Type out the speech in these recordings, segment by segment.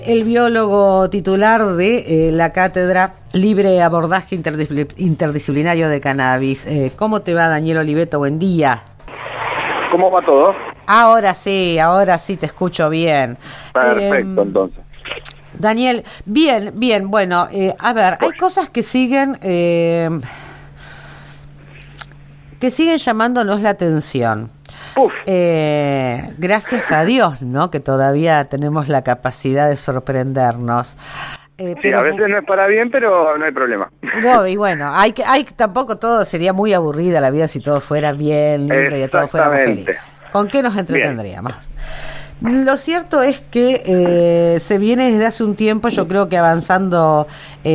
El biólogo titular de la Cátedra Libre Abordaje Interdisciplinario de Cannabis. ¿Cómo te va, Daniel Oliveto? Buen día. ¿Cómo va todo? Ahora sí te escucho bien. Perfecto, entonces. Daniel, bien. Bueno, a ver, hay cosas que siguen llamándonos la atención. Gracias a Dios, ¿no? Que todavía tenemos la capacidad de sorprendernos. Sí, pero a veces no es para bien, pero no hay problema. No, y bueno, tampoco todo sería muy aburrida la vida si todo fuera bien, lindo y todos fuéramos felices. ¿Con qué nos entretendríamos? Bien. Lo cierto es que se viene desde hace un tiempo, yo creo que avanzando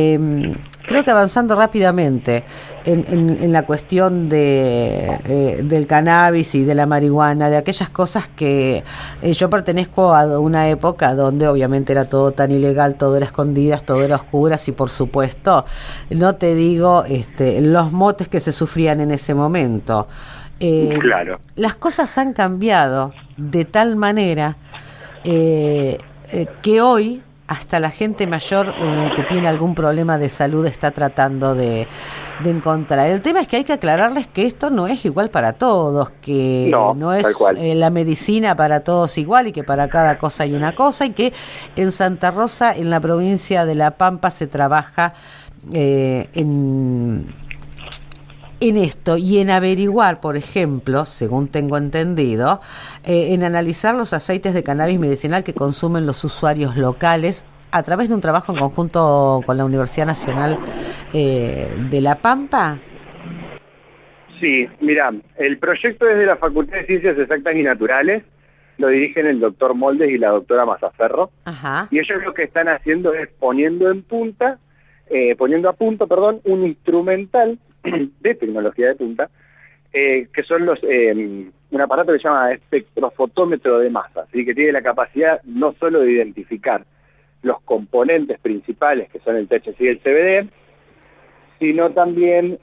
rápidamente en la cuestión del cannabis y de la marihuana, de aquellas cosas que yo pertenezco a una época donde obviamente era todo tan ilegal, todo era escondidas, todo era oscuras y por supuesto, no te digo los motes que se sufrían en ese momento. Claro. Las cosas han cambiado de tal manera que hoy hasta la gente mayor que tiene algún problema de salud está tratando de encontrar. El tema es que hay que aclararles que esto no es igual para todos, que no es la medicina para todos igual y que para cada cosa hay una cosa, y que en Santa Rosa, en la provincia de La Pampa, se trabaja en esto y en averiguar, por ejemplo, según tengo entendido, en analizar los aceites de cannabis medicinal que consumen los usuarios locales a través de un trabajo en conjunto con la Universidad Nacional de La Pampa. Sí, mira, el proyecto es de la Facultad de Ciencias Exactas y Naturales, lo dirigen el doctor Moldes y la doctora Mazzaferro. Ajá. Y ellos lo que están haciendo es poniendo a punto, un instrumental de tecnología de punta, que son un aparato que se llama espectrofotómetro de masa, ¿sí? Que tiene la capacidad no solo de identificar los componentes principales, que son el THC y el CBD, sino también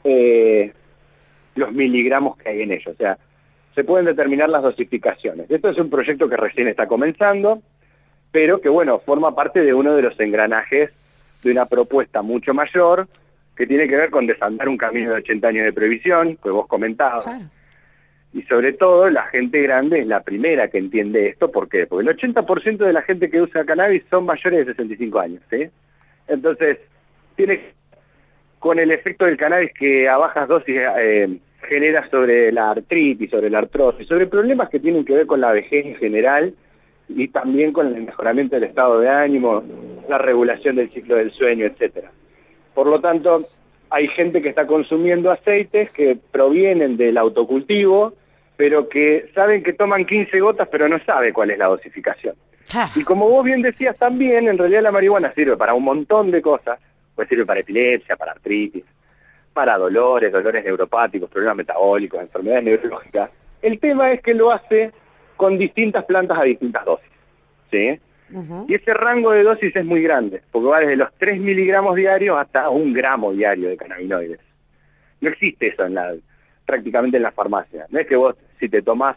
los miligramos que hay en ellos. O sea, se pueden determinar las dosificaciones. Esto es un proyecto que recién está comenzando, pero que, bueno, forma parte de uno de los engranajes de una propuesta mucho mayor, que tiene que ver con desandar un camino de 80 años de previsión, que vos comentabas. Claro. Y sobre todo, la gente grande es la primera que entiende esto. ¿Por qué? Porque el 80% de la gente que usa cannabis son mayores de 65 años, ¿sí? Entonces, tiene con el efecto del cannabis que a bajas dosis genera sobre la artritis, sobre la artrosis, sobre problemas que tienen que ver con la vejez en general y también con el mejoramiento del estado de ánimo, la regulación del ciclo del sueño, etcétera. Por lo tanto, hay gente que está consumiendo aceites que provienen del autocultivo, pero que saben que toman 15 gotas, pero no sabe cuál es la dosificación. Y como vos bien decías también, en realidad la marihuana sirve para un montón de cosas. Pues sirve para epilepsia, para artritis, para dolores neuropáticos, problemas metabólicos, enfermedades neurológicas. El tema es que lo hace con distintas plantas a distintas dosis, ¿sí? Uh-huh. Y ese rango de dosis es muy grande, porque va desde los 3 miligramos diarios hasta 1 gramo diario de cannabinoides. No existe eso prácticamente en la farmacia. No es que vos, si te tomás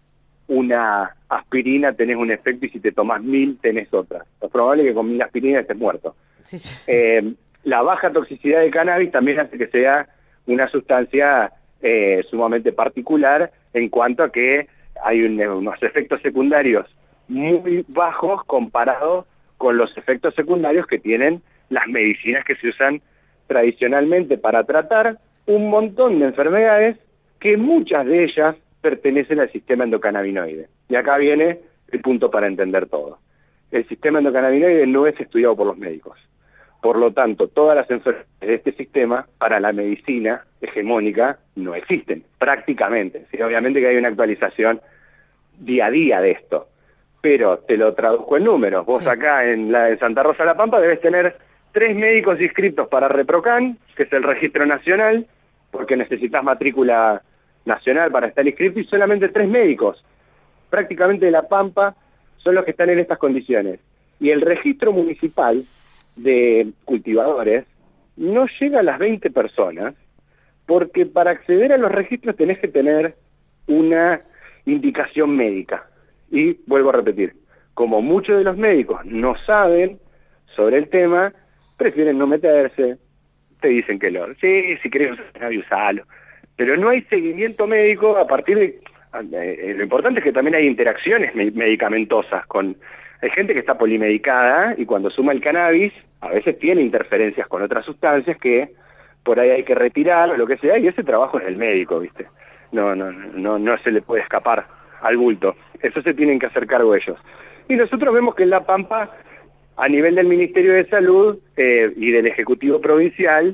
una aspirina, tenés un efecto, y si te tomás 1000, tenés otra. Lo probable es que con 1000 aspirinas estés muerto. Sí. La baja toxicidad del cannabis también hace que sea una sustancia sumamente particular en cuanto a que hay unos efectos secundarios muy bajos comparados con los efectos secundarios que tienen las medicinas que se usan tradicionalmente para tratar un montón de enfermedades, que muchas de ellas pertenecen al sistema endocannabinoide. Y acá viene el punto para entender todo. El sistema endocannabinoide no es estudiado por los médicos. Por lo tanto, todas las enfermedades de este sistema para la medicina hegemónica no existen, prácticamente. Sí, obviamente que hay una actualización día a día de esto, pero te lo traduzco en números. Vos acá en Santa Rosa de La Pampa debes tener 3 médicos inscritos para ReproCan, que es el registro nacional, porque necesitas matrícula nacional para estar inscrito, y solamente 3 médicos, prácticamente de La Pampa, son los que están en estas condiciones. Y el registro municipal de cultivadores no llega a las 20 personas, porque para acceder a los registros tenés que tener una indicación médica. Y vuelvo a repetir, como muchos de los médicos no saben sobre el tema, prefieren no meterse, te dicen que si querés usar cannabis, usalo, pero no hay seguimiento médico a partir de... lo importante es que también hay interacciones medicamentosas hay gente que está polimedicada y cuando suma el cannabis a veces tiene interferencias con otras sustancias que por ahí hay que retirar o lo que sea, y ese trabajo es del médico, ¿viste? No se le puede escapar al bulto. Eso se tienen que hacer cargo ellos. Y nosotros vemos que en La Pampa, a nivel del Ministerio de Salud y del Ejecutivo Provincial,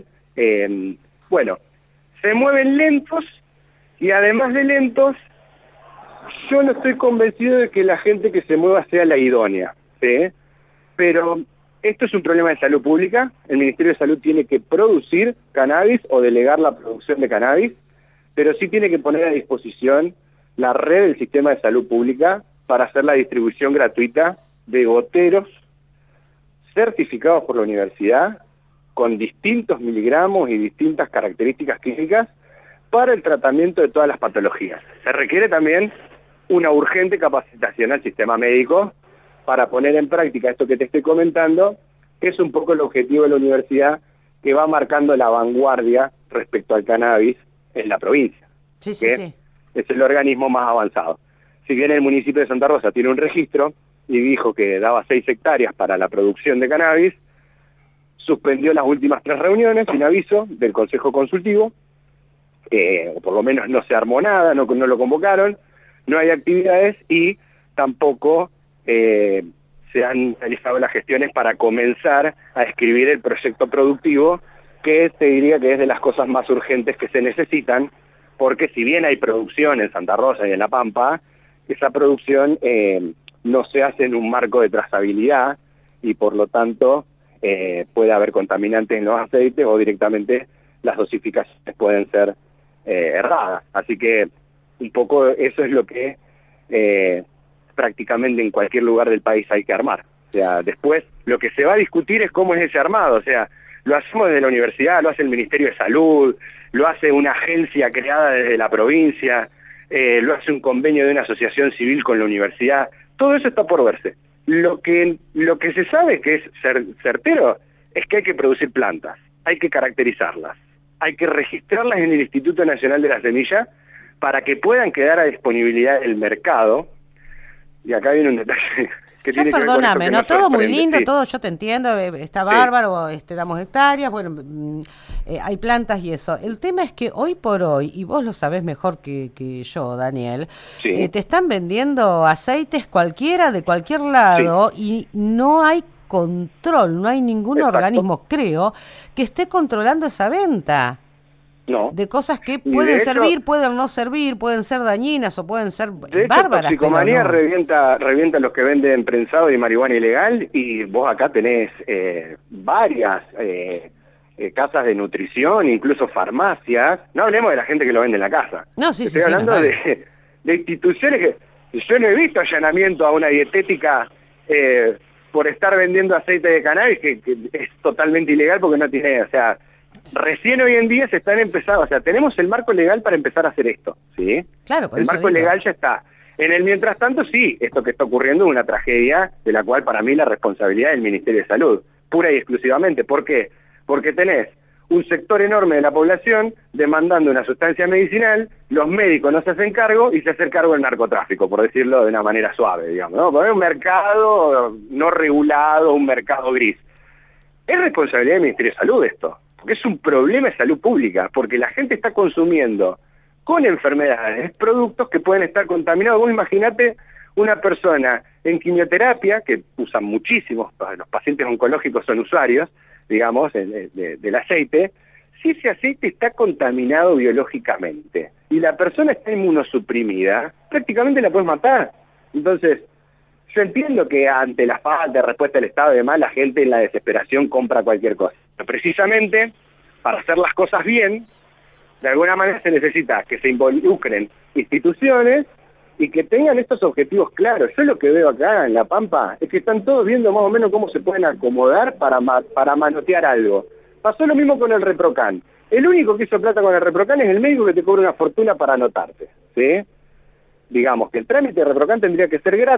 se mueven lentos, y además de lentos, yo no estoy convencido de que la gente que se mueva sea la idónea, ¿sí? Pero esto es un problema de salud pública. El Ministerio de Salud tiene que producir cannabis o delegar la producción de cannabis, pero sí tiene que poner a disposición la red del sistema de salud pública para hacer la distribución gratuita de goteros certificados por la universidad con distintos miligramos y distintas características clínicas para el tratamiento de todas las patologías. Se requiere también una urgente capacitación al sistema médico para poner en práctica esto que te estoy comentando, que es un poco el objetivo de la universidad, que va marcando la vanguardia respecto al cannabis en la provincia, sí. Es el organismo más avanzado. Si bien el municipio de Santa Rosa tiene un registro y dijo que daba 6 hectáreas para la producción de cannabis, suspendió las últimas 3 reuniones sin aviso del Consejo Consultivo, o por lo menos no se armó nada, no lo convocaron, no hay actividades y tampoco se han realizado las gestiones para comenzar a escribir el proyecto productivo, que te diría que es de las cosas más urgentes que se necesitan, porque si bien hay producción en Santa Rosa y en La Pampa, esa producción no se hace en un marco de trazabilidad y por lo tanto puede haber contaminantes en los aceites o directamente las dosificaciones pueden ser erradas. Así que un poco eso es lo que prácticamente en cualquier lugar del país hay que armar. O sea, después lo que se va a discutir es cómo es ese armado. O sea, lo hacemos desde la universidad, lo hace el Ministerio de Salud, lo hace una agencia creada desde la provincia, lo hace un convenio de una asociación civil con la universidad. Todo eso está por verse. Lo que se sabe que es certero es que hay que producir plantas, hay que caracterizarlas, hay que registrarlas en el Instituto Nacional de la Semilla para que puedan quedar a disponibilidad del mercado. Y acá viene un detalle que tiene que ver con perdóname, esto que todo muy sorprende. lindo, Sí. todo yo te entiendo, está bárbaro, damos hectáreas, hay plantas y eso. El tema es que hoy por hoy, y vos lo sabés mejor que yo, Daniel, Sí. te están vendiendo aceites cualquiera de cualquier lado, y no hay control, no hay ningún Exacto. organismo, creo, que esté controlando esa venta. No. De cosas que Y pueden de hecho, servir, pueden no servir, pueden ser dañinas o pueden ser de hecho, bárbaras. toxicomanía pero no. revienta los que venden prensado y marihuana ilegal, y vos acá tenés varias casas de nutrición, incluso farmacias. No hablemos de la gente que lo vende en la casa. No, sí, Estoy sí, hablando de instituciones que yo no he visto allanamiento a una dietética por estar vendiendo aceite de cannabis, que es totalmente ilegal porque no tiene, o sea, recién hoy en día se están empezando, o sea, tenemos el marco legal para empezar a hacer esto, ¿sí? Claro, por el eso marco digo. legal ya está. En el mientras tanto, sí, esto que está ocurriendo es una tragedia de la cual para mí la responsabilidad del Ministerio de Salud, pura y exclusivamente. ¿Por qué? Porque tenés un sector enorme de la población demandando una sustancia medicinal, los médicos no se hacen cargo y se hace cargo del narcotráfico, por decirlo de una manera suave, digamos, ¿no? Porque es un mercado no regulado, un mercado gris. Es responsabilidad del Ministerio de Salud esto, porque es un problema de salud pública, porque la gente está consumiendo con enfermedades productos que pueden estar contaminados. Vos imaginate una persona en quimioterapia, que usan muchísimos, los pacientes oncológicos son usuarios, digamos, del aceite. Si ese aceite está contaminado biológicamente y la persona está inmunosuprimida, prácticamente la puedes matar. Entonces, yo entiendo que ante la falta de respuesta del Estado y demás, la gente en la desesperación compra cualquier cosa. Pero precisamente, para hacer las cosas bien, de alguna manera se necesita que se involucren instituciones y que tengan estos objetivos claros. Yo lo que veo acá en La Pampa es que están todos viendo más o menos cómo se pueden acomodar para manotear algo. Pasó lo mismo con el Reprocan. El único que hizo plata con el Reprocan es el médico que te cobra una fortuna para anotarte, ¿sí? Digamos que el trámite de Reprocan tendría que ser gratis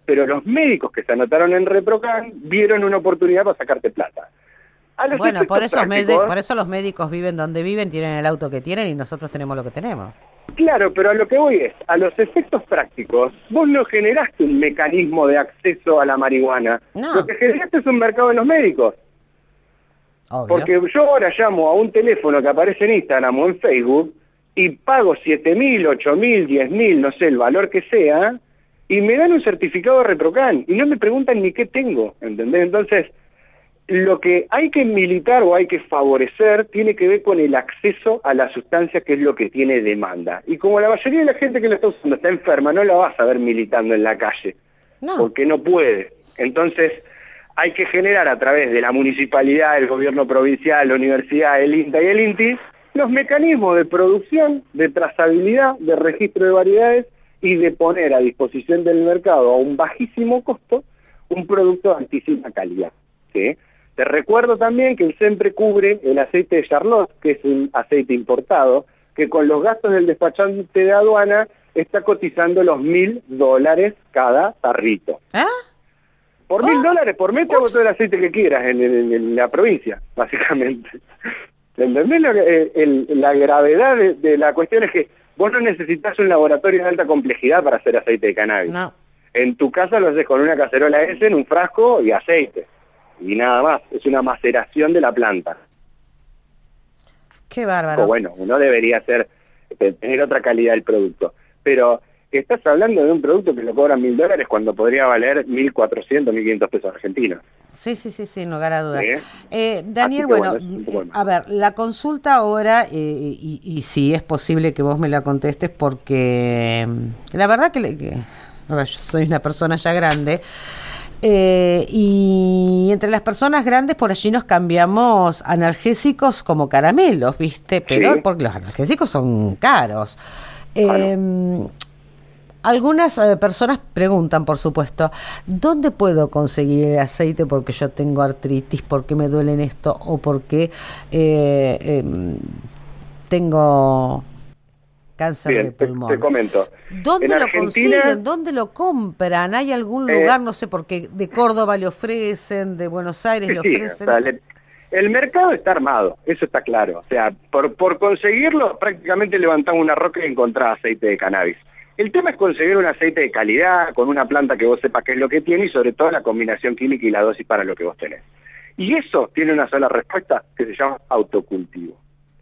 pero los médicos que se anotaron en ReproCan vieron una oportunidad para sacarte plata. Bueno, por eso los médicos viven donde viven, tienen el auto que tienen y nosotros tenemos lo que tenemos. Claro, pero a lo que voy es, a los efectos prácticos, vos no generaste un mecanismo de acceso a la marihuana. No. Lo que generaste es un mercado de los médicos. Obvio. Porque yo ahora llamo a un teléfono que aparece en Instagram o en Facebook y pago 7.000, 8.000, 10.000, no sé, el valor que sea, y me dan un certificado de ReproCan y no me preguntan ni qué tengo, ¿entendés? Entonces, lo que hay que militar o hay que favorecer tiene que ver con el acceso a la sustancia, que es lo que tiene demanda. Y como la mayoría de la gente que lo está usando está enferma, no la vas a ver militando en la calle, porque no puede. Entonces, hay que generar a través de la municipalidad, el gobierno provincial, la universidad, el INTA y el INTI, los mecanismos de producción, de trazabilidad, de registro de variedades y de poner a disposición del mercado a un bajísimo costo un producto de altísima calidad, ¿sí? Te recuerdo también que el SEMPRE cubre el aceite de Charlotte, que es un aceite importado, que con los gastos del despachante de aduana está cotizando los $1.000 cada tarrito. ¿Ah? Por $1.000 por metro hago todo el aceite que quieras en la provincia, básicamente. ¿Entendés? La gravedad de la cuestión es que vos no necesitas un laboratorio de alta complejidad para hacer aceite de cannabis. No. En tu casa lo haces con una cacerola S, en un frasco y aceite. Y nada más, es una maceración de la planta. Qué bárbaro. O bueno, uno debería tener otra calidad del producto. Pero estás hablando de un producto que lo cobran $1.000 cuando podría valer 1.400, 1.500 pesos argentinos. Sí, sin lugar a dudas. ¿Sí? Daniel, a ver, la consulta ahora, y si es posible que vos me la contestes, porque la verdad que a ver, yo soy una persona ya grande, y entre las personas grandes por allí nos cambiamos analgésicos como caramelos, ¿viste? Pero porque los analgésicos son caros. Algunas personas preguntan, por supuesto, ¿dónde puedo conseguir el aceite porque yo tengo artritis, porque me duele esto o porque tengo cáncer de pulmón? Te comento. ¿Dónde lo consiguen? ¿Dónde lo compran? ¿Hay algún lugar? No sé, porque de Córdoba le ofrecen, de Buenos Aires le ofrecen. O sea, el mercado está armado, eso está claro. O sea, por conseguirlo, prácticamente levantamos una roca y encontrás aceite de cannabis. El tema es conseguir un aceite de calidad, con una planta que vos sepas qué es lo que tiene y sobre todo la combinación química y la dosis para lo que vos tenés. Y eso tiene una sola respuesta, que se llama autocultivo.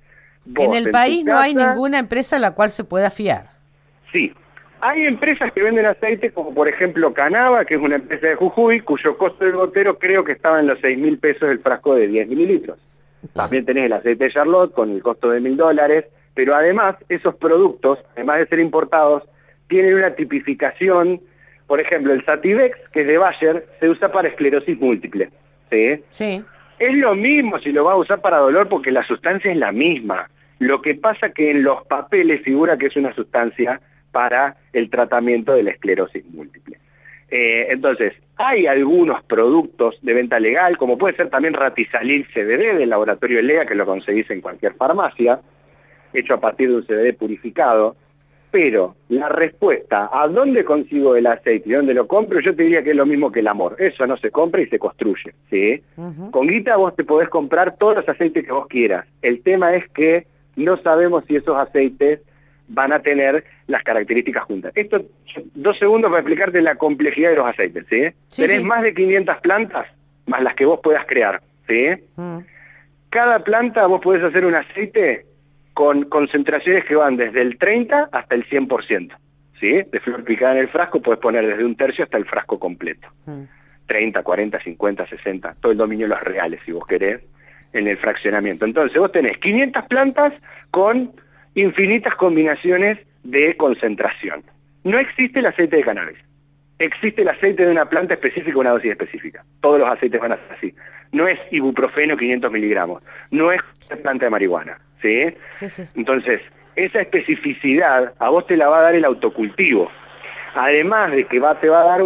En el país no hay ninguna empresa a la cual se pueda fiar. Sí, hay empresas que venden aceite, como por ejemplo Canava, que es una empresa de Jujuy, cuyo costo del gotero creo que estaba en los 6.000 pesos el frasco de 10 mililitros. También tenés el aceite de Charlotte con el costo de $1.000, pero además esos productos, además de ser importados, tienen una tipificación. Por ejemplo, el Sativex, que es de Bayer, se usa para esclerosis múltiple. ¿Sí? Sí. Es lo mismo si lo va a usar para dolor porque la sustancia es la misma. Lo que pasa que en los papeles figura que es una sustancia para el tratamiento de la esclerosis múltiple. Entonces, hay algunos productos de venta legal, como puede ser también Ratizalil CBD del laboratorio ELEA, que lo conseguís en cualquier farmacia, hecho a partir de un CBD purificado. Pero la respuesta a dónde consigo el aceite y dónde lo compro, yo te diría que es lo mismo que el amor. Eso no se compra y se construye, ¿sí? Con guita vos te podés comprar todos los aceites que vos quieras. El tema es que no sabemos si esos aceites van a tener las características juntas. Esto, 2 segundos para explicarte la complejidad de los aceites, ¿sí? Tenés más de 500 plantas, más las que vos puedas crear, ¿sí? Cada planta vos podés hacer un aceite con concentraciones que van desde el 30 hasta el 100%, ¿sí? De flor picada en el frasco puedes poner desde 1/3 hasta el frasco completo. 30, 40, 50, 60, todo el dominio de los reales, si vos querés, en el fraccionamiento. Entonces vos tenés 500 plantas con infinitas combinaciones de concentración. No existe el aceite de cannabis. Existe el aceite de una planta específica, una dosis específica. Todos los aceites van a ser así. No es ibuprofeno 500 miligramos. No es planta de marihuana. ¿Sí? Sí. Entonces, esa especificidad a vos te la va a dar el autocultivo. Además de que te va a dar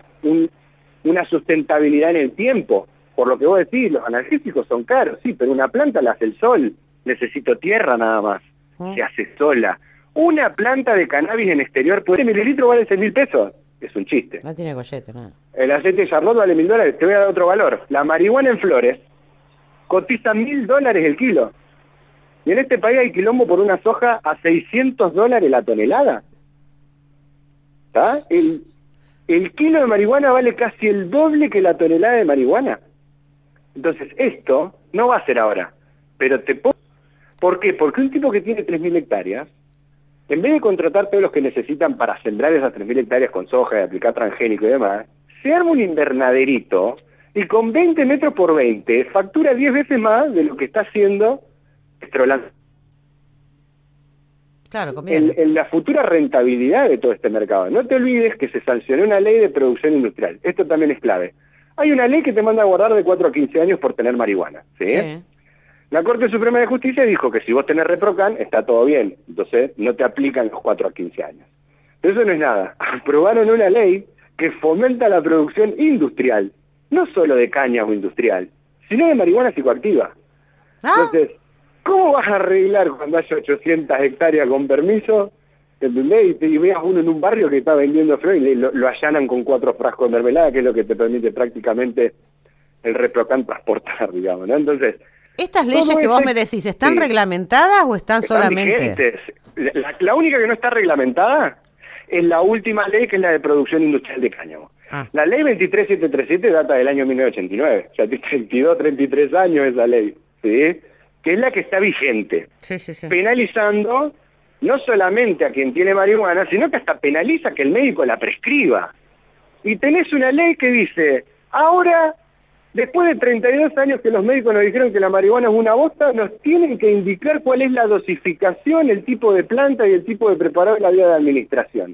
una sustentabilidad en el tiempo. Por lo que vos decís, los analgésicos son caros, sí, pero una planta la hace el sol. Necesito tierra nada más. Se hace sola. Una planta de cannabis en exterior, por 1 mililitro vale 6.000 pesos. es un chiste. No tiene collete, ¿no? El aceite de Charlotte vale $1.000, te voy a dar otro valor. La marihuana en flores cotiza $1.000 el kilo. Y en este país hay quilombo por una soja a $600 la tonelada. ¿Está? El kilo de marihuana vale casi el doble que la tonelada de marihuana. Entonces, esto no va a ser ahora. Pero ¿por qué? Porque un tipo que tiene 3.000 hectáreas, en vez de contratar todos los que necesitan para sembrar esas 3.000 hectáreas con soja y aplicar transgénico y demás, se arma un invernaderito y con 20 metros por 20 factura 10 veces más de lo que está haciendo Petrolán. Claro, conviene. En la futura rentabilidad de todo este mercado. No te olvides que se sancionó una ley de producción industrial. Esto también es clave. Hay una ley que te manda a guardar de 4 a 15 años por tener marihuana. ¿Sí? La Corte Suprema de Justicia dijo que si vos tenés Reprocan, está todo bien. Entonces no te aplican los 4 a 15 años. Pero eso no es nada. Aprobaron una ley que fomenta la producción industrial. No solo de cáñamo industrial, sino de marihuana psicoactiva. Entonces, ¿cómo vas a arreglar cuando haya 800 hectáreas con permiso? ¿Entendés? Y veas uno en un barrio que está vendiendo flores y lo allanan con 4 frascos de mermelada, que es lo que te permite prácticamente el Reprocan transportar, digamos, ¿no? Entonces, ¿estas leyes que vos me decís, están reglamentadas o están solamente...? Vigentes. La única que no está reglamentada es la última ley, que es la de producción industrial de cáñamo. La ley 23737 data del año 1989, o sea, tiene 32, 33 años esa ley, ¿sí? Que es la que está vigente, penalizando no solamente a quien tiene marihuana, sino que hasta penaliza que el médico la prescriba. Y tenés una ley que dice, ahora, después de 32 años que los médicos nos dijeron que la marihuana es una bosta, nos tienen que indicar cuál es la dosificación, el tipo de planta y el tipo de preparado y la vía de administración.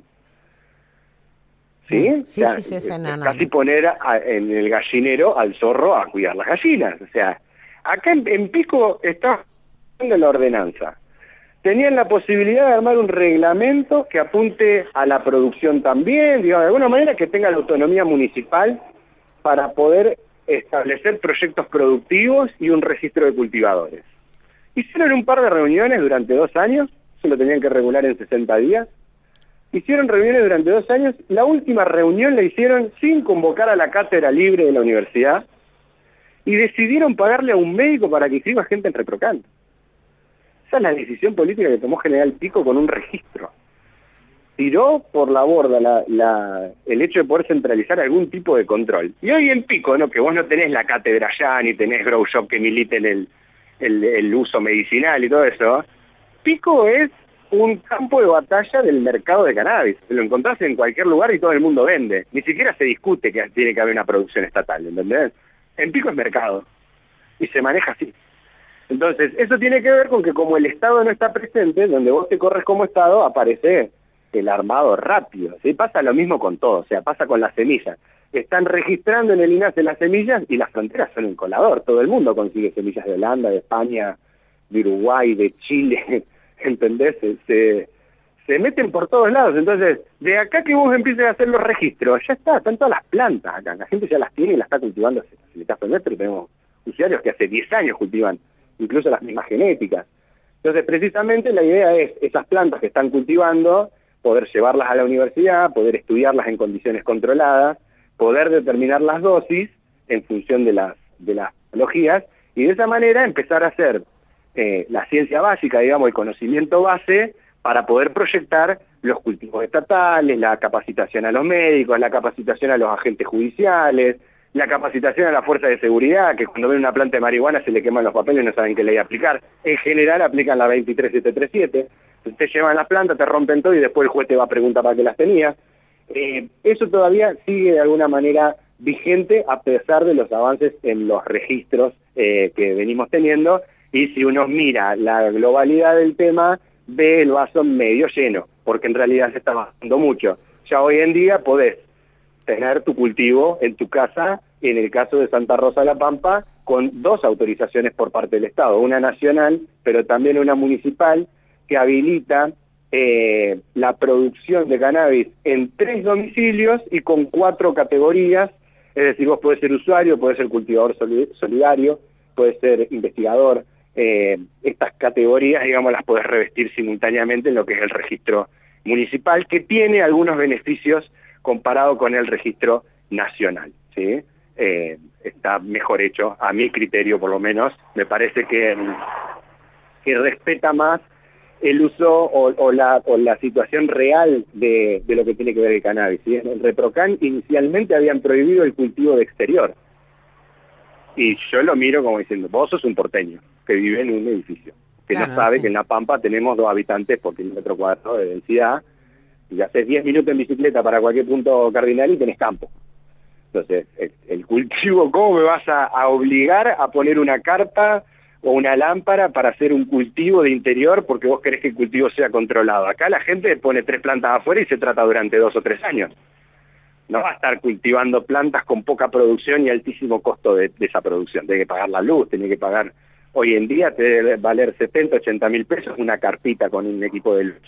¿Sí? Sí, o sea, casi poner en el gallinero al zorro a cuidar las gallinas. O sea, acá en Pico está en la ordenanza. Tenían la posibilidad de armar un reglamento que apunte a la producción también, digamos, de alguna manera que tenga la autonomía municipal para poder establecer proyectos productivos y un registro de cultivadores. Hicieron un par de reuniones durante 2 años, se lo tenían que regular en 60 días. Hicieron reuniones durante 2 años, la última reunión la hicieron sin convocar a la cátedra libre de la universidad y decidieron pagarle a un médico para que escriba gente en Reprocan. Esa es la decisión política que tomó General Pico con un registro. Tiró por la borda el hecho de poder centralizar algún tipo de control. Y hoy en Pico, ¿no? Que vos no tenés la cátedra allá, ni tenés grow shop que militen el uso medicinal y todo eso, Pico es un campo de batalla del mercado de cannabis. Lo encontrás en cualquier lugar y todo el mundo vende. Ni siquiera se discute que tiene que haber una producción estatal, ¿entendés? En Pico es mercado. Y se maneja así. Entonces, eso tiene que ver con que como el Estado no está presente, donde vos te corres como Estado, aparece el armado rápido. ¿Sí? Pasa lo mismo con todo, o sea, pasa con las semillas. Están registrando en el INASE las semillas y las fronteras son un colador. Todo el mundo consigue semillas de Holanda, de España, de Uruguay, de Chile, ¿entendés? Se meten por todos lados. Entonces, de acá que vos empieces a hacer los registros, ya está, están todas las plantas acá. La gente ya las tiene y las está cultivando hace facilitazo nuestro. Tenemos usuarios que hace 10 años cultivan incluso las mismas genéticas. Entonces, precisamente la idea es esas plantas que están cultivando, poder llevarlas a la universidad, poder estudiarlas en condiciones controladas, poder determinar las dosis en función de las patologías, y de esa manera empezar a hacer la ciencia básica, digamos, el conocimiento base, para poder proyectar los cultivos estatales, la capacitación a los médicos, la capacitación a los agentes judiciales, la capacitación a la fuerza de seguridad, que cuando ven una planta de marihuana se le queman los papeles y no saben qué ley aplicar. En general aplican la 23737. Te llevan las plantas, te rompen todo y después el juez te va a preguntar para qué las tenías. Eso todavía sigue de alguna manera vigente a pesar de los avances en los registros que venimos teniendo, y si uno mira la globalidad del tema, ve el vaso medio lleno, porque en realidad se está bajando mucho. Ya hoy en día podés tener tu cultivo en tu casa, en el caso de Santa Rosa de la Pampa, con 2 autorizaciones por parte del Estado, una nacional, pero también una municipal, que habilita la producción de cannabis en 3 domicilios y con 4 categorías. Es decir, vos podés ser usuario, podés ser cultivador solidario, podés ser investigador. Estas categorías, digamos, las podés revestir simultáneamente en lo que es el registro municipal, que tiene algunos beneficios comparado con el registro nacional, ¿sí? Está mejor hecho, a mi criterio por lo menos. Me parece que respeta más el uso o la situación real de lo que tiene que ver el cannabis, ¿sí? En el ReproCan inicialmente habían prohibido el cultivo de exterior. Y yo lo miro como diciendo, vos sos un porteño que vive en un edificio, que claro, no sabe que en La Pampa tenemos 2 habitantes por kilómetro cuadrado de densidad, y haces 10 minutos en bicicleta para cualquier punto cardinal y tenés campo. Entonces, el cultivo, ¿cómo me vas a obligar a poner una carpa o una lámpara para hacer un cultivo de interior porque vos querés que el cultivo sea controlado? Acá la gente pone 3 plantas afuera y se trata durante 2 o 3 años. No va a estar cultivando plantas con poca producción y altísimo costo de esa producción. Tiene que pagar la luz, tiene que pagar... Hoy en día te debe valer 70, 80 mil pesos una carpita con un equipo de luz.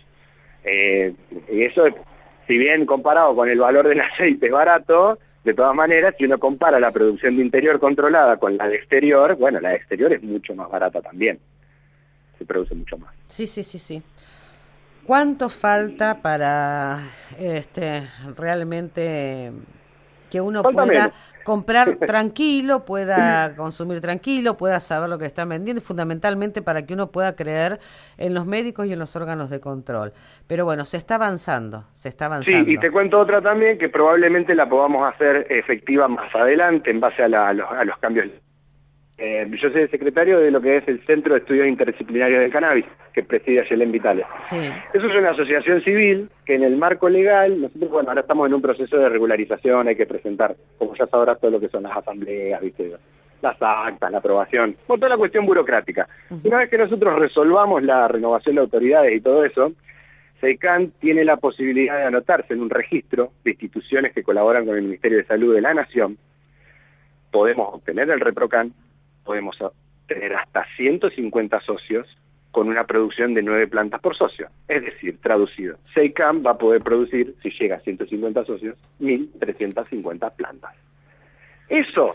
Y eso, si bien comparado con el valor del aceite es barato, de todas maneras, si uno compara la producción de interior controlada con la de exterior, bueno, la de exterior es mucho más barata también. Se produce mucho más. Sí. ¿Cuánto falta para realmente que uno pueda comprar tranquilo, pueda consumir tranquilo, pueda saber lo que están vendiendo, y fundamentalmente para que uno pueda creer en los médicos y en los órganos de control? Pero bueno, se está avanzando. Sí, y te cuento otra también que probablemente la podamos hacer efectiva más adelante en base a los cambios. Yo soy el secretario de lo que es el Centro de Estudios Interdisciplinarios del Cannabis, que preside Ayelen Vitale. Sí. Eso es una asociación civil que en el marco legal, nosotros, bueno, ahora estamos en un proceso de regularización, hay que presentar, como ya sabrás, todo lo que son las asambleas, ¿viste? Las actas, la aprobación, por toda la cuestión burocrática. Una vez que nosotros resolvamos la renovación de autoridades y todo eso, SEICAN tiene la posibilidad de anotarse en un registro de instituciones que colaboran con el Ministerio de Salud de la Nación. Podemos obtener el ReproCan, podemos tener hasta 150 socios con una producción de 9 plantas por socio. Es decir, traducido, SEICAN va a poder producir, si llega a 150 socios, 1.350 plantas. Eso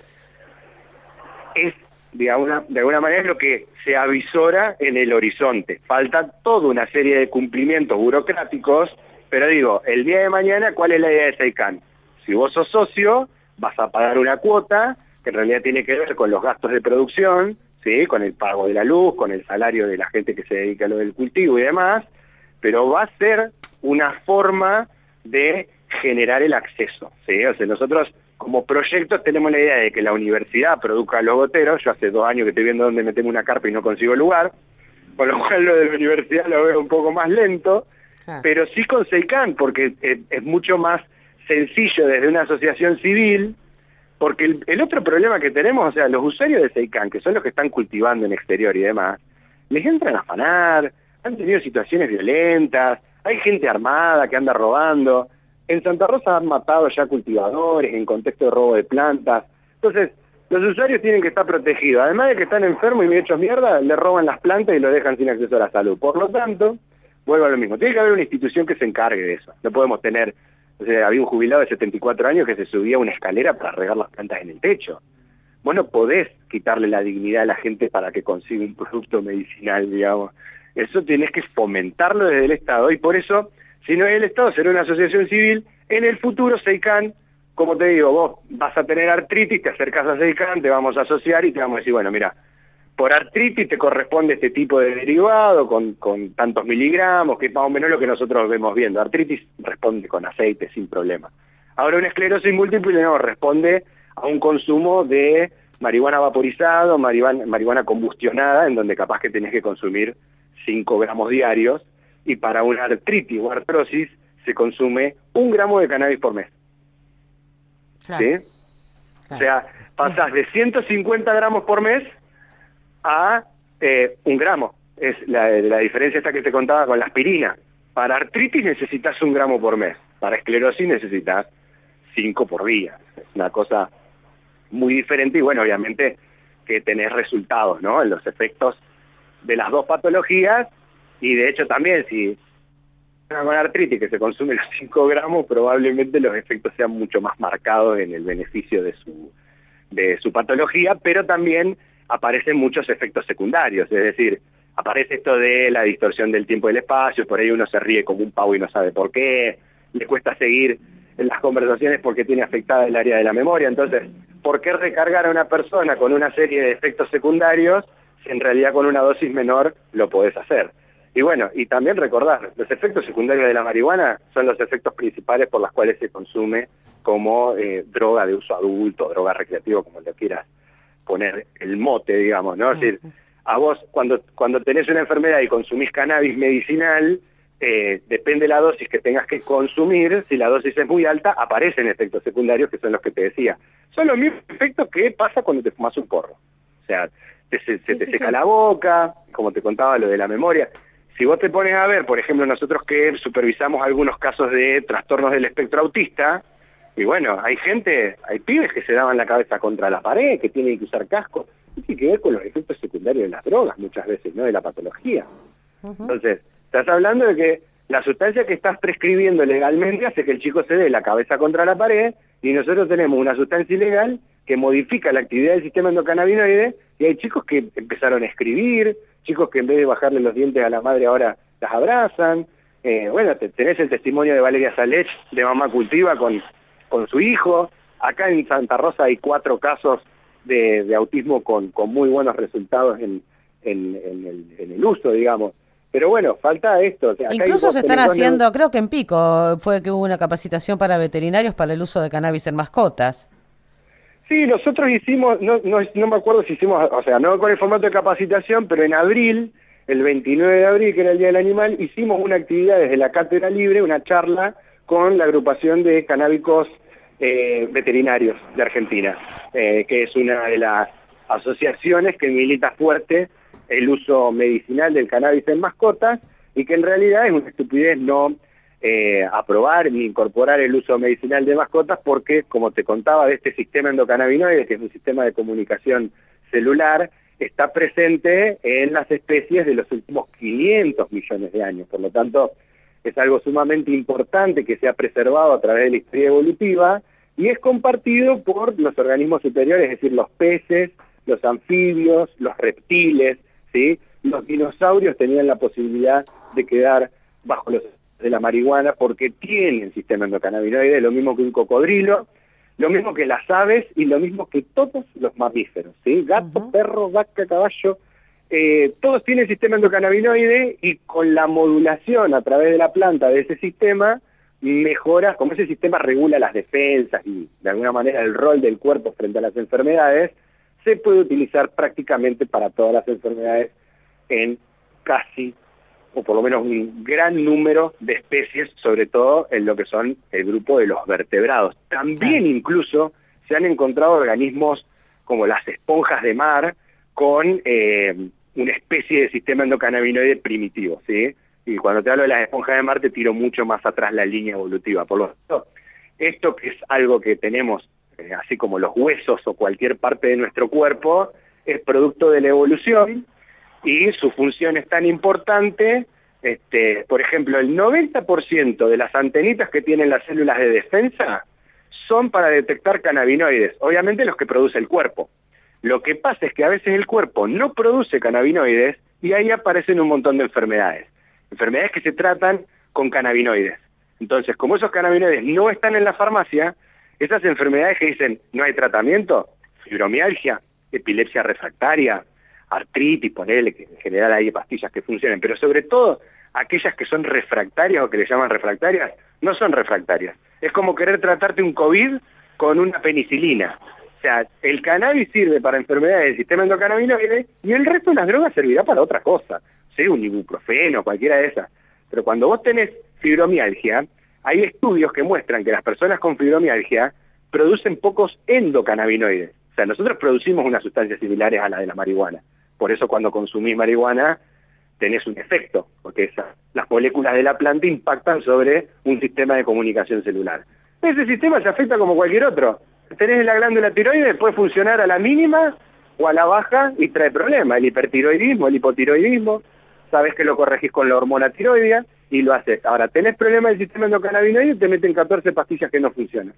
es, de alguna manera, lo que se avisora en el horizonte. Falta toda una serie de cumplimientos burocráticos, pero digo, el día de mañana, ¿cuál es la idea de SEICAN? Si vos sos socio, vas a pagar una cuota que en realidad tiene que ver con los gastos de producción, ¿sí? Con el pago de la luz, con el salario de la gente que se dedica a lo del cultivo y demás, pero va a ser una forma de generar el acceso, ¿sí? O sea, nosotros como proyectos tenemos la idea de que la universidad produzca los goteros. Yo hace 2 años que estoy viendo dónde meterme una carpa y no consigo lugar, con lo cual lo de la universidad lo veo un poco más lento, pero sí con SEICAN, porque es mucho más sencillo desde una asociación civil. Porque el otro problema que tenemos, o sea, los usuarios de SEICAN, que son los que están cultivando en exterior y demás, les entran a afanar, han tenido situaciones violentas, hay gente armada que anda robando. En Santa Rosa han matado ya cultivadores en contexto de robo de plantas. Entonces, los usuarios tienen que estar protegidos. Además de que están enfermos y medio hechos mierda, le roban las plantas y lo dejan sin acceso a la salud. Por lo tanto, vuelvo a lo mismo. Tiene que haber una institución que se encargue de eso. No podemos tener... O sea, había un jubilado de 74 años que se subía a una escalera para regar las plantas en el techo. Vos no podés quitarle la dignidad a la gente para que consiga un producto medicinal, digamos. Eso tenés que fomentarlo desde el Estado, y por eso, si no es el Estado, será una asociación civil. En el futuro, SEICAN, como te digo, vos vas a tener artritis, te acercás a SEICAN, te vamos a asociar y te vamos a decir, bueno, mira, por artritis te corresponde este tipo de derivado con tantos miligramos, que es más o menos lo que nosotros vemos viendo. Artritis responde con aceite sin problema. Ahora una esclerosis múltiple no, responde a un consumo de marihuana vaporizado, marihuana combustionada, en donde capaz que tenés que consumir 5 gramos diarios, y para una artritis o artrosis se consume 1 gramo de cannabis por mes. Claro. ¿Sí? Claro. O sea, pasás de 150 gramos por mes a 1 gramo. Es la diferencia esta que te contaba con la aspirina. Para artritis necesitas 1 gramo por mes. Para esclerosis necesitas 5 por día. Es una cosa muy diferente, y bueno, obviamente que tenés resultados, ¿no? En los efectos de las 2 patologías, y de hecho también si con artritis que se consume los 5 gramos, probablemente los efectos sean mucho más marcados en el beneficio de su patología, pero también aparecen muchos efectos secundarios, es decir, aparece esto de la distorsión del tiempo y del espacio, por ahí uno se ríe como un pavo y no sabe por qué, le cuesta seguir en las conversaciones porque tiene afectada el área de la memoria. Entonces, ¿por qué recargar a una persona con una serie de efectos secundarios si en realidad con una dosis menor lo podés hacer? Y bueno, y también recordar, los efectos secundarios de la marihuana son los efectos principales por los cuales se consume como droga de uso adulto, droga recreativa, como le quieras poner el mote, digamos, ¿no? Es decir, a vos cuando tenés una enfermedad y consumís cannabis medicinal, depende de la dosis que tengas que consumir. Si la dosis es muy alta, aparecen efectos secundarios que son los que te decía. Son los mismos efectos que pasa cuando te fumas un porro. O sea, se te seca la boca, como te contaba lo de la memoria. Si vos te pones a ver, por ejemplo, nosotros que supervisamos algunos casos de trastornos del espectro autista, y bueno, hay pibes que se daban la cabeza contra la pared, que tienen que usar casco. Tiene que ver con los efectos secundarios de las drogas muchas veces, no de la patología. Entonces, estás hablando de que la sustancia que estás prescribiendo legalmente hace que el chico se dé la cabeza contra la pared, y nosotros tenemos una sustancia ilegal que modifica la actividad del sistema endocannabinoide, y hay chicos que empezaron a escribir, chicos que en vez de bajarle los dientes a la madre ahora las abrazan. Bueno, tenés el testimonio de Valeria Salech, de Mamá Cultiva, con su hijo. Acá en Santa Rosa hay 4 casos de autismo con muy buenos resultados en el uso, digamos. Pero bueno, falta esto. O sea, incluso se están haciendo, creo que en Pico fue que hubo una capacitación para veterinarios para el uso de cannabis en mascotas. Sí, nosotros hicimos, no me acuerdo si hicimos, o sea, no con el formato de capacitación, pero en abril, el 29 de abril, que era el Día del Animal, hicimos una actividad desde la Cátedra Libre, una charla con la agrupación de canábicos veterinarios de Argentina, que es una de las asociaciones que milita fuerte el uso medicinal del cannabis en mascotas, y que en realidad es una estupidez no aprobar ni incorporar el uso medicinal de mascotas, porque, como te contaba, de este sistema endocannabinoide, que es un sistema de comunicación celular, está presente en las especies de los últimos 500 millones de años. Por lo tanto, es algo sumamente importante que se ha preservado a través de la historia evolutiva, y es compartido por los organismos superiores, es decir, los peces, los anfibios, los reptiles, ¿sí? Los dinosaurios tenían la posibilidad de quedar bajo los de la marihuana porque tienen sistema endocannabinoide, lo mismo que un cocodrilo, lo mismo que las aves y lo mismo que todos los mamíferos, ¿sí? Gato, perro, vaca, caballo, todos tienen sistema endocannabinoide, y con la modulación a través de la planta de ese sistema mejora, como ese sistema regula las defensas y de alguna manera el rol del cuerpo frente a las enfermedades, se puede utilizar prácticamente para todas las enfermedades en casi, o por lo menos un gran número de especies, sobre todo en lo que son el grupo de los vertebrados. También incluso se han encontrado organismos como las esponjas de mar con una especie de sistema endocannabinoide primitivo, ¿sí? Y cuando te hablo de las esponjas de mar te tiro mucho más atrás la línea evolutiva. Por lo tanto, esto que es algo que tenemos, así como los huesos o cualquier parte de nuestro cuerpo, es producto de la evolución, y su función es tan importante, por ejemplo, el 90% de las antenitas que tienen las células de defensa son para detectar cannabinoides, obviamente los que produce el cuerpo. Lo que pasa es que a veces el cuerpo no produce cannabinoides, y ahí aparecen un montón de enfermedades que se tratan con cannabinoides. Entonces, como esos cannabinoides no están en la farmacia, esas enfermedades que dicen no hay tratamiento, fibromialgia, epilepsia refractaria, artritis, ponele, que en general hay pastillas que funcionan, pero sobre todo aquellas que son refractarias o que le llaman refractarias, no son refractarias. Es como querer tratarte un COVID con una penicilina. O sea, el cannabis sirve para enfermedades del sistema endocannabinoide y el resto de las drogas servirá para otra cosa, ¿sí? Un ibuprofeno, cualquiera de esas. Pero cuando vos tenés fibromialgia, hay estudios que muestran que las personas con fibromialgia producen pocos endocannabinoides. O sea, nosotros producimos unas sustancias similares a la de la marihuana. Por eso cuando consumís marihuana tenés un efecto, porque las moléculas de la planta impactan sobre un sistema de comunicación celular. Ese sistema se afecta como cualquier otro. Tenés la glándula tiroides, puede funcionar a la mínima o a la baja y trae problemas. El hipertiroidismo, el hipotiroidismo, sabes que lo corregís con la hormona tiroidea y lo haces. Ahora, tenés problemas del sistema endocannabinoide y te meten 14 pastillas que no funcionan.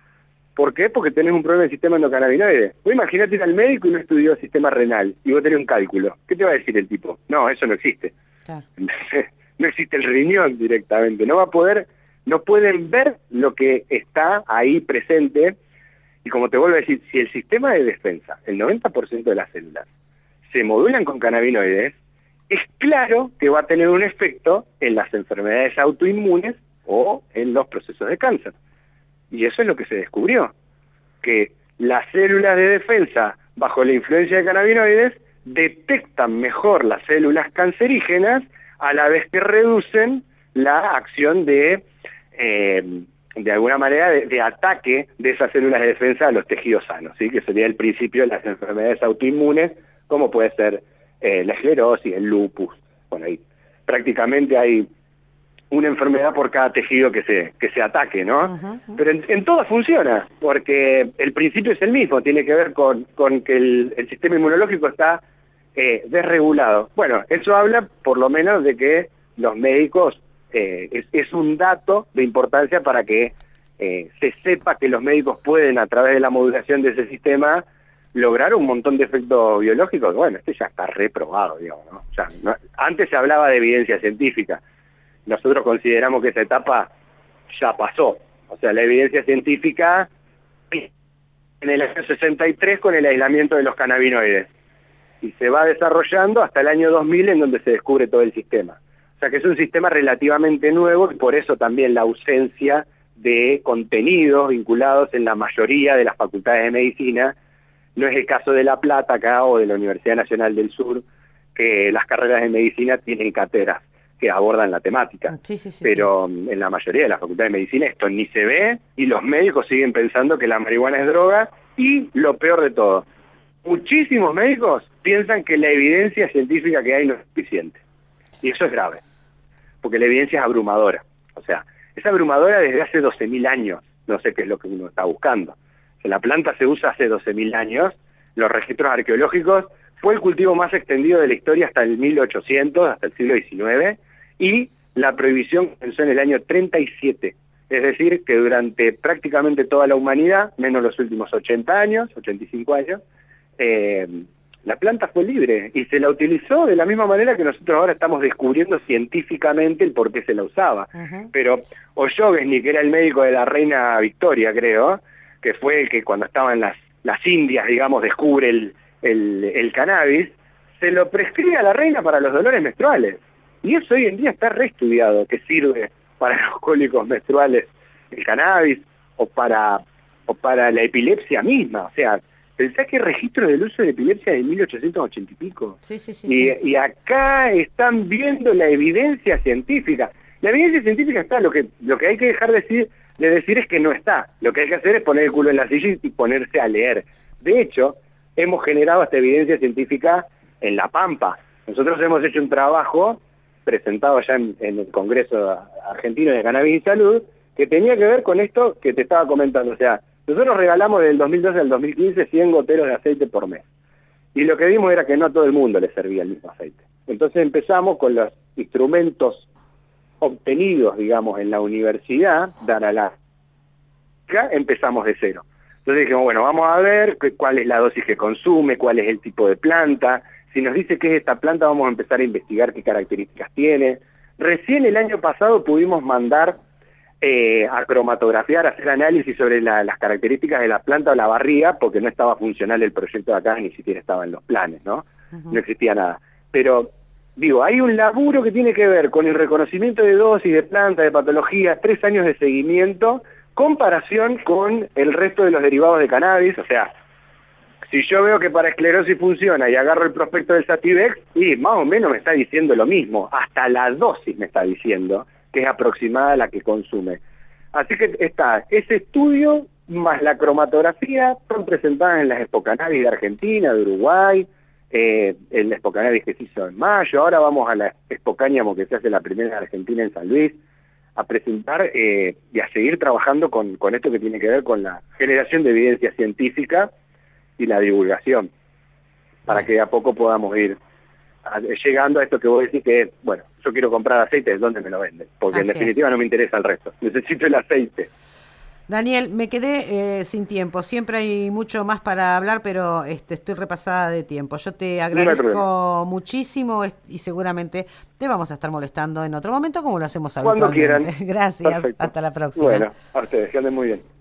¿Por qué? Porque tenés un problema del sistema endocannabinoide. Vos imaginate ir al médico y no estudió sistema renal y vos tenés un cálculo. ¿Qué te va a decir el tipo? No, eso no existe. Claro. No existe el riñón directamente. No va a poder no pueden ver lo que está ahí presente. Y como te vuelvo a decir, si el sistema de defensa, el 90% de las células, se modulan con cannabinoides, es claro que va a tener un efecto en las enfermedades autoinmunes o en los procesos de cáncer. Y eso es lo que se descubrió, que las células de defensa bajo la influencia de cannabinoides detectan mejor las células cancerígenas a la vez que reducen la acción de alguna manera, de ataque de esas células de defensa a los tejidos sanos, ¿sí? Que sería el principio de las enfermedades autoinmunes, como puede ser la esclerosis, el lupus. Bueno, ahí prácticamente hay una enfermedad por cada tejido que se ataque, ¿no? Uh-huh. Pero en todo funciona, porque el principio es el mismo, tiene que ver con que el sistema inmunológico está desregulado. Bueno, eso habla por lo menos de que los médicos, es un dato de importancia para que se sepa que los médicos pueden, a través de la modulación de ese sistema, lograr un montón de efectos biológicos. Bueno, este ya está reprobado, digamos, ¿no? O sea, antes se hablaba de evidencia científica. Nosotros consideramos que esa etapa ya pasó. O sea, la evidencia científica en el año 63 con el aislamiento de los cannabinoides. Y se va desarrollando hasta el año 2000 en donde se descubre todo el sistema. O sea que es un sistema relativamente nuevo y por eso también la ausencia de contenidos vinculados en la mayoría de las facultades de medicina. No es el caso de La Plata acá o de la Universidad Nacional del Sur, que las carreras de medicina tienen cátedras que abordan la temática. Sí, pero en la mayoría de las facultades de medicina esto ni se ve y los médicos siguen pensando que la marihuana es droga y lo peor de todo, muchísimos médicos piensan que la evidencia científica que hay no es suficiente. Y eso es grave, porque la evidencia es abrumadora. O sea, es abrumadora desde hace 12.000 años. No sé qué es lo que uno está buscando. La planta se usa hace 12.000 años. Los registros arqueológicos fue el cultivo más extendido de la historia hasta el 1800, hasta el siglo XIX, y la prohibición comenzó en el año 37. Es decir, que durante prácticamente toda la humanidad, menos los últimos 80 años, 85 años, la planta fue libre y se la utilizó de la misma manera que nosotros ahora estamos descubriendo científicamente el por qué se la usaba. Uh-huh. Pero Oyovesny, que era el médico de la reina Victoria, creo, que fue el que cuando estaban las Indias, digamos, descubre el cannabis, se lo prescribe a la reina para los dolores menstruales. Y eso hoy en día está reestudiado, que sirve para los cólicos menstruales el cannabis o para la epilepsia misma. O sea, pensá que hay registros del uso de epilepsia de 1880 y pico. Sí. Y acá están viendo la evidencia científica. La evidencia científica está, lo que hay que dejar de decir es que no está. Lo que hay que hacer es poner el culo en la silla y ponerse a leer. De hecho, hemos generado esta evidencia científica en La Pampa. Nosotros hemos hecho un trabajo presentado ya en el Congreso Argentino de Cannabis y Salud, que tenía que ver con esto que te estaba comentando. O sea, nosotros regalamos del 2012 al 2015 100 goteros de aceite por mes. Y lo que vimos era que no a todo el mundo le servía el mismo aceite. Entonces empezamos con los instrumentos obtenidos, digamos, en la universidad, empezamos de cero. Entonces dijimos, bueno, vamos a ver cuál es la dosis que consume, cuál es el tipo de planta. Si nos dice qué es esta planta, vamos a empezar a investigar qué características tiene. Recién el año pasado pudimos mandar a cromatografiar, a hacer análisis sobre las características de la planta o la barriga, porque no estaba funcional el proyecto de acá, ni siquiera estaba en los planes, ¿no? Uh-huh. No existía nada. Pero, digo, hay un laburo que tiene que ver con el reconocimiento de dosis, de planta, de patología, 3 años de seguimiento, comparación con el resto de los derivados de cannabis. O sea, si yo veo que para esclerosis funciona y agarro el prospecto del Sativex, y más o menos me está diciendo lo mismo, hasta la dosis me está diciendo que es aproximada a la que consume. Así que está ese estudio más la cromatografía, son presentadas en las Expo Cannabis de Argentina, de Uruguay, el Expo Cannabis que se hizo en mayo. Ahora vamos a la Expo Cáñamo, que se hace la primera en Argentina en San Luis, a presentar y a seguir trabajando con esto que tiene que ver con la generación de evidencia científica y la divulgación, para que de a poco podamos ir llegando a esto que vos decís que es, bueno, yo quiero comprar aceite, ¿de dónde me lo venden? Porque en definitiva no me interesa el resto, necesito el aceite. Daniel, me quedé sin tiempo. Siempre hay mucho más para hablar, pero estoy repasada de tiempo. Yo te agradezco muchísimo y seguramente te vamos a estar molestando en otro momento como lo hacemos habitualmente. Cuando quieran. Gracias. Perfecto. Hasta la próxima. Bueno, a ustedes, que anden muy bien.